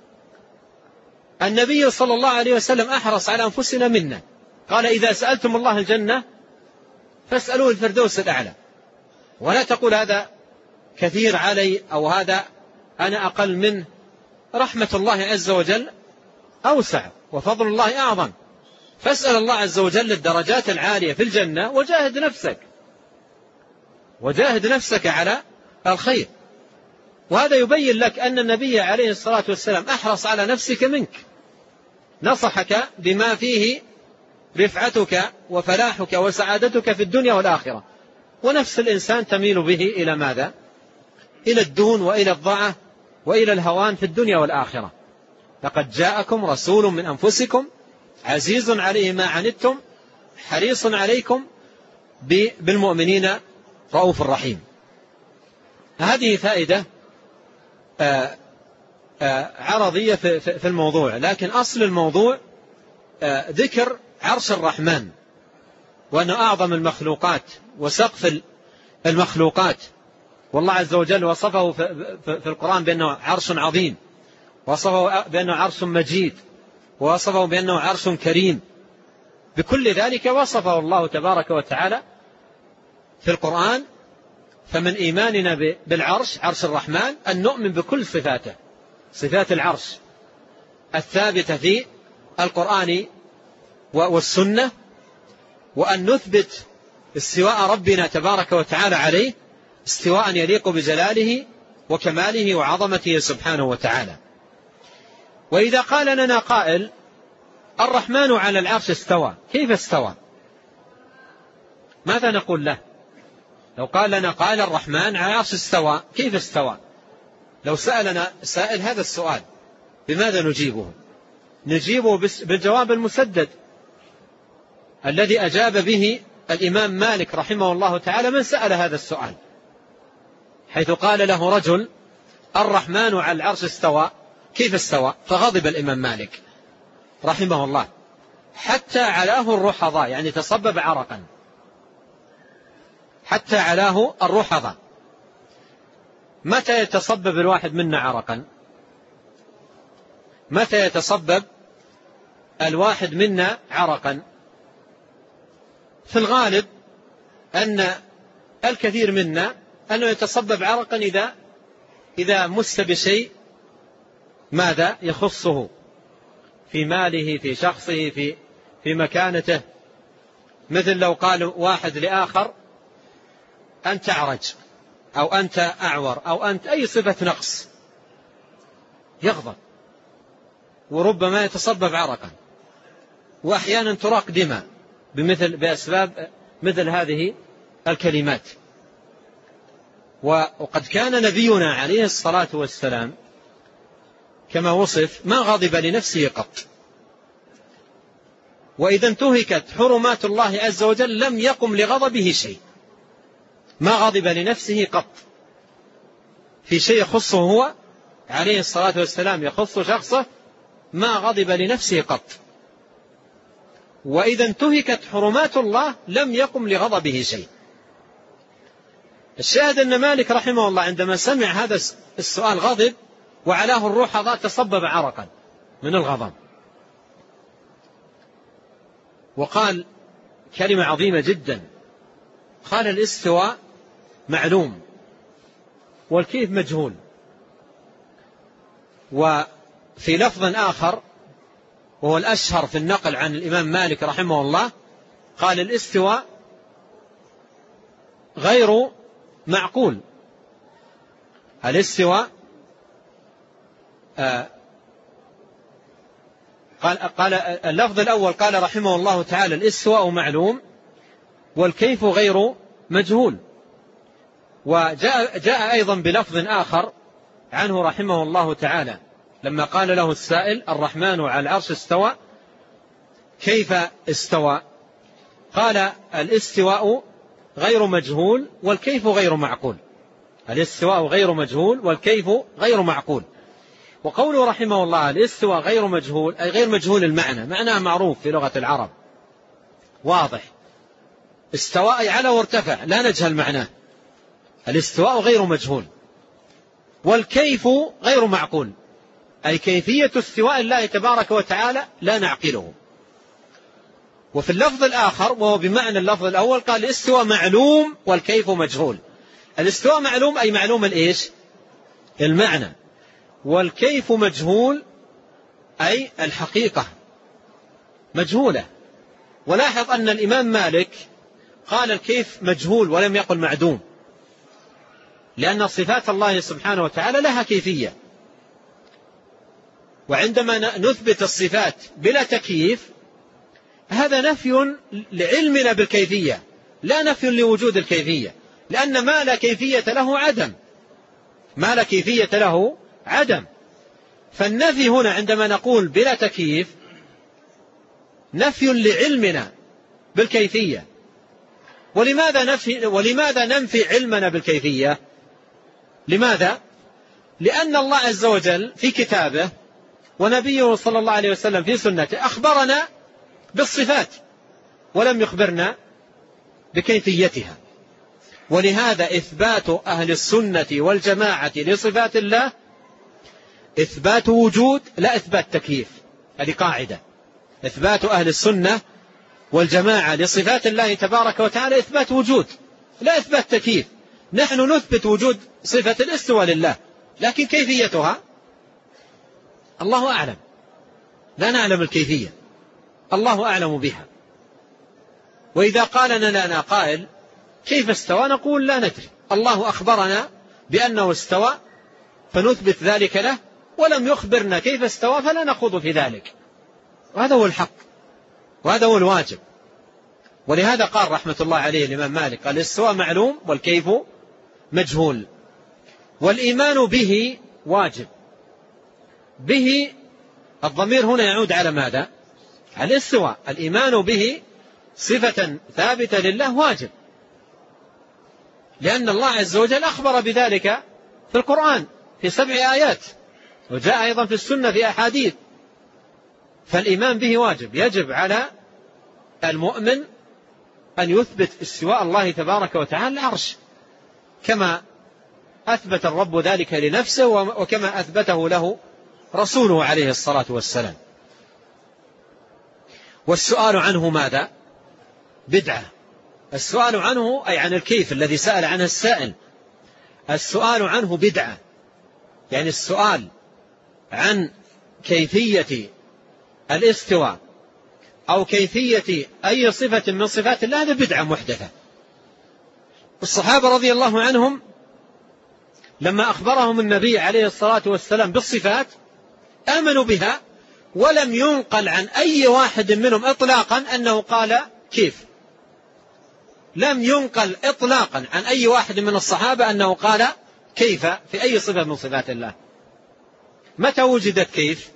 النبي صلى الله عليه وسلم أحرص على أنفسنا منا، قال: إذا سألتم الله الجنة فاسألوه الفردوس الأعلى. ولا تقول هذا كثير علي أو هذا أنا أقل منه. رحمة الله عز وجل أوسع وفضل الله أعظم، فاسأل الله عز وجل الدرجات العالية في الجنة وجاهد نفسك وجاهد نفسك على الخير. وهذا يبين لك أن النبي عليه الصلاة والسلام أحرص على نفسك منك، نصحك بما فيه رفعتك وفلاحك وسعادتك في الدنيا والآخرة. ونفس الإنسان تميل به إلى ماذا؟ إلى الدون وإلى الضعة وإلى الهوان في الدنيا والآخرة. لقد جاءكم رسول من أنفسكم عزيز عليه ما عنتم حريص عليكم بالمؤمنين رؤوف رحيم. هذه فائدة آآ آآ عرضية في الموضوع، لكن أصل الموضوع ذكر عرش الرحمن، وأنه أعظم المخلوقات وسقف المخلوقات. والله عز وجل وصفه في القرآن بأنه عرش عظيم، وصفه بأنه عرش مجيد، ووصفه بأنه عرش كريم. بكل ذلك وصفه الله تبارك وتعالى في القرآن. فمن إيماننا بالعرش عرش الرحمن أن نؤمن بكل صفاته، صفات العرش الثابتة في القرآن والسنة، وأن نثبت استواء ربنا تبارك وتعالى عليه استواء يليق بجلاله وكماله وعظمته سبحانه وتعالى. وإذا قال لنا قائل: الرحمن على العرش استوى، كيف استوى؟ ماذا نقول له؟ لو قال لنا قال الرحمن على العرش استوى، كيف استوى؟ لو سألنا سائل هذا السؤال بماذا نجيبه؟ نجيبه بالجواب المسدد الذي أجاب به الإمام مالك رحمه الله تعالى من سأل هذا السؤال، حيث قال له رجل الرحمن على العرش استوى، كيف استوى؟ فغضب الإمام مالك رحمه الله حتى علاه الرحضاء، يعني تصبب عرقا، حتى علاه الرحضاء. متى يتصبب الواحد منا عرقا؟ متى يتصبب الواحد منا عرقا؟ في الغالب أن الكثير منا أنه يتصبب عرقا إذا إذا مس بشيء ماذا يخصه في ماله، في شخصه، في في مكانته. مثل لو قال واحد لآخر أنت أعرج أو أنت أعور أو أنت أي صفة نقص، يغضب وربما يتصبب عرقا، وأحيانا تراق دماء بمثل بأسباب مثل هذه الكلمات. وقد كان نبينا عليه الصلاة والسلام كما وصف ما غضب لنفسه قط، وإذا انتهكت حرمات الله عز وجل لم يقم لغضبه شيء، ما غضب لنفسه قط في شيء يخصه هو عليه الصلاة والسلام، يخص شخصه، ما غضب لنفسه قط. وإذا انتهكت حرمات الله لم يقم لغضبه شيء. الشاهد أن مالك رحمه الله عندما سمع هذا السؤال غضب وعلاه الرحضاء، تصبب عرقا من الغضب، وقال كلمة عظيمة جدا، قال الاستواء معلوم والكيف مجهول. وفي لفظ آخر وهو الأشهر في النقل عن الإمام مالك رحمه الله قال الاستواء غير معقول. الاستواء آه قال, قال اللفظ الأول قال رحمه الله تعالى الاستواء معلوم والكيف غير مجهول. وجاء جاء أيضا بلفظ آخر عنه رحمه الله تعالى لما قال له السائل الرحمن على العرش استوى، كيف استوى؟ قال الاستواء غير مجهول والكيف غير معقول. الاستواء غير مجهول والكيف غير معقول. وقوله رحمه الله الاستواء غير مجهول أي غير مجهول المعنى، معناه معروف في لغة العرب واضح، استواء أي على وارتفع لا نجهل معناه، الاستواء غير مجهول. والكيف غير معقول أي كيفية استواء الله تبارك وتعالى لا نعقله. وفي اللفظ الآخر وهو بمعنى اللفظ الأول قال الاستواء معلوم والكيف مجهول. الاستواء معلوم أي معلوم الإيش؟ المعنى. والكيف مجهول أي الحقيقة مجهولة. ولاحظ أن الإمام مالك قال الكيف مجهول ولم يقل معدوم، لأن صفات الله سبحانه وتعالى لها كيفية، وعندما نثبت الصفات بلا تكييف هذا نفي لعلمنا بالكيفية لا نفي لوجود الكيفية، لأن ما لا كيفية له عدم، ما لا كيفية له عدم. فالنفي هنا عندما نقول بلا تكييف نفي لعلمنا بالكيفية. ولماذا نفي ولماذا ننفي علمنا بالكيفية؟ لماذا؟ لأن الله عز وجل في كتابه ونبيه صلى الله عليه وسلم في سنته أخبرنا بالصفات ولم يخبرنا بكيفيتها. ولهذا إثبات أهل السنة والجماعة لصفات الله إثبات وجود لا إثبات تكييف. هذه قاعدة، إثبات أهل السنة والجماعة لصفات الله تبارك وتعالى إثبات وجود لا إثبات تكييف. نحن نثبت وجود صفة الاستواء لله، لكن كيفيتها الله أعلم، لا نعلم الكيفية، الله أعلم بها. وإذا قال لنا قائل كيف استوى نقول لا ندري، الله أخبرنا بأنه استوى فنثبت ذلك له، ولم يخبرنا كيف استوى فلا نخوض في ذلك. وهذا هو الحق وهذا هو الواجب. ولهذا قال رحمة الله عليه الإمام مالك قال الاستواء معلوم والكيف مجهول، والإيمان به واجب. به الضمير هنا يعود على ماذا؟ على الاستواء. الإيمان به صفة ثابتة لله واجب، لأن الله عز وجل أخبر بذلك في القرآن في سبع آيات، وجاء أيضا في السنة في أحاديث. فالإيمان به واجب. يجب على المؤمن أن يثبت استواء الله تبارك وتعالى العرش كما أثبت الرب ذلك لنفسه وكما أثبته له رسوله عليه الصلاة والسلام. والسؤال عنه ماذا؟ بدعة. السؤال عنه أي عن الكيف الذي سأل عنه السائل، السؤال عنه بدعة، يعني السؤال عن كيفية الاستواء أو كيفية أي صفة من صفات الله هذا بدعة محدثة. الصحابة رضي الله عنهم لما أخبرهم النبي عليه الصلاة والسلام بالصفات آمنوا بها، ولم ينقل عن أي واحد منهم إطلاقا أنه قال كيف. لم ينقل إطلاقا عن أي واحد من الصحابة أنه قال كيف في أي صفة من صفات الله. متى وجدت كيف؟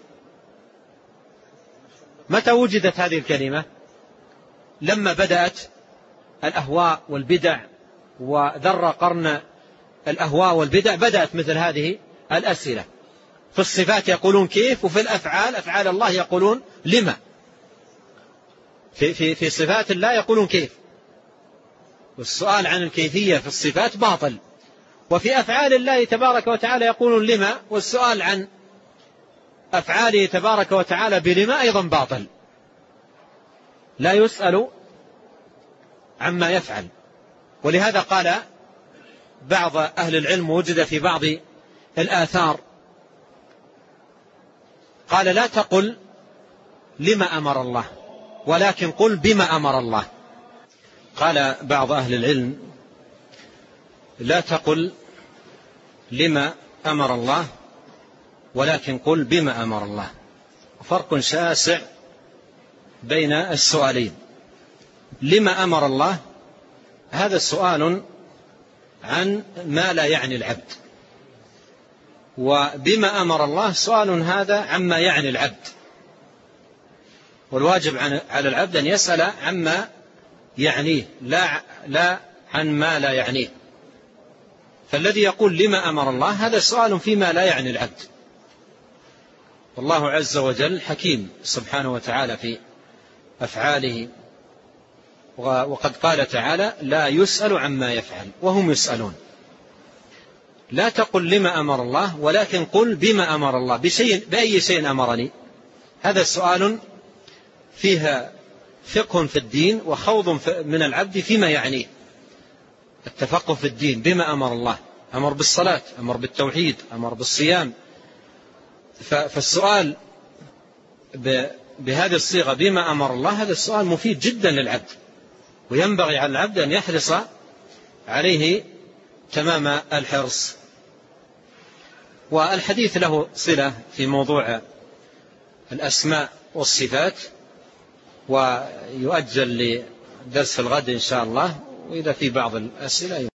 متى وجدت هذه الكلمة؟ لما بدأت الأهواء والبدع وذر قرن الأهواء والبدع بدأت مثل هذه الأسئلة. في الصفات يقولون كيف، وفي الأفعال أفعال الله يقولون لما. في, في, في صفات الله يقولون كيف، والسؤال عن الكيفية في الصفات باطل. وفي أفعال الله تبارك وتعالى يقولون لما، والسؤال عن أفعاله تبارك وتعالى بلما أيضا باطل. لا يسأل عما يفعل. ولهذا قال بعض أهل العلم وجد في بعض الآثار قال لا تقل لما أمر الله ولكن قل بما أمر الله. قال بعض أهل العلم لا تقل لما أمر الله ولكن قل بما أمر الله. فرق شاسع بين السؤالين. لما أمر الله هذا السؤال عن ما لا يعني العبد، وبما أمر الله سؤال هذا عما يعني العبد. والواجب على العبد أن يسأل عما يعنيه لا, لا عن ما لا يعنيه. فالذي يقول لما أمر الله هذا سؤال فيما لا يعني العبد. والله عز وجل حكيم سبحانه وتعالى في أفعاله، وقد قال تعالى لا يسأل عما يفعل وهم يسألون. لا تقل لما أمر الله ولكن قل بما أمر الله. بشيء بأي شيء أمرني. هذا السؤال فيها فقه في الدين وخوض من العبد فيما يعنيه. التفقه في الدين بما أمر الله، أمر بالصلاة، أمر بالتوحيد، أمر بالصيام. فالسؤال بهذه الصيغة بما أمر الله هذا السؤال مفيد جدا للعبد، وينبغي على العبد أن يحرص عليه تمام الحرص. والحديث له صلة في موضوع الأسماء والصفات، ويؤجل لدرس الغد إن شاء الله. وإذا في بعض الأسئلة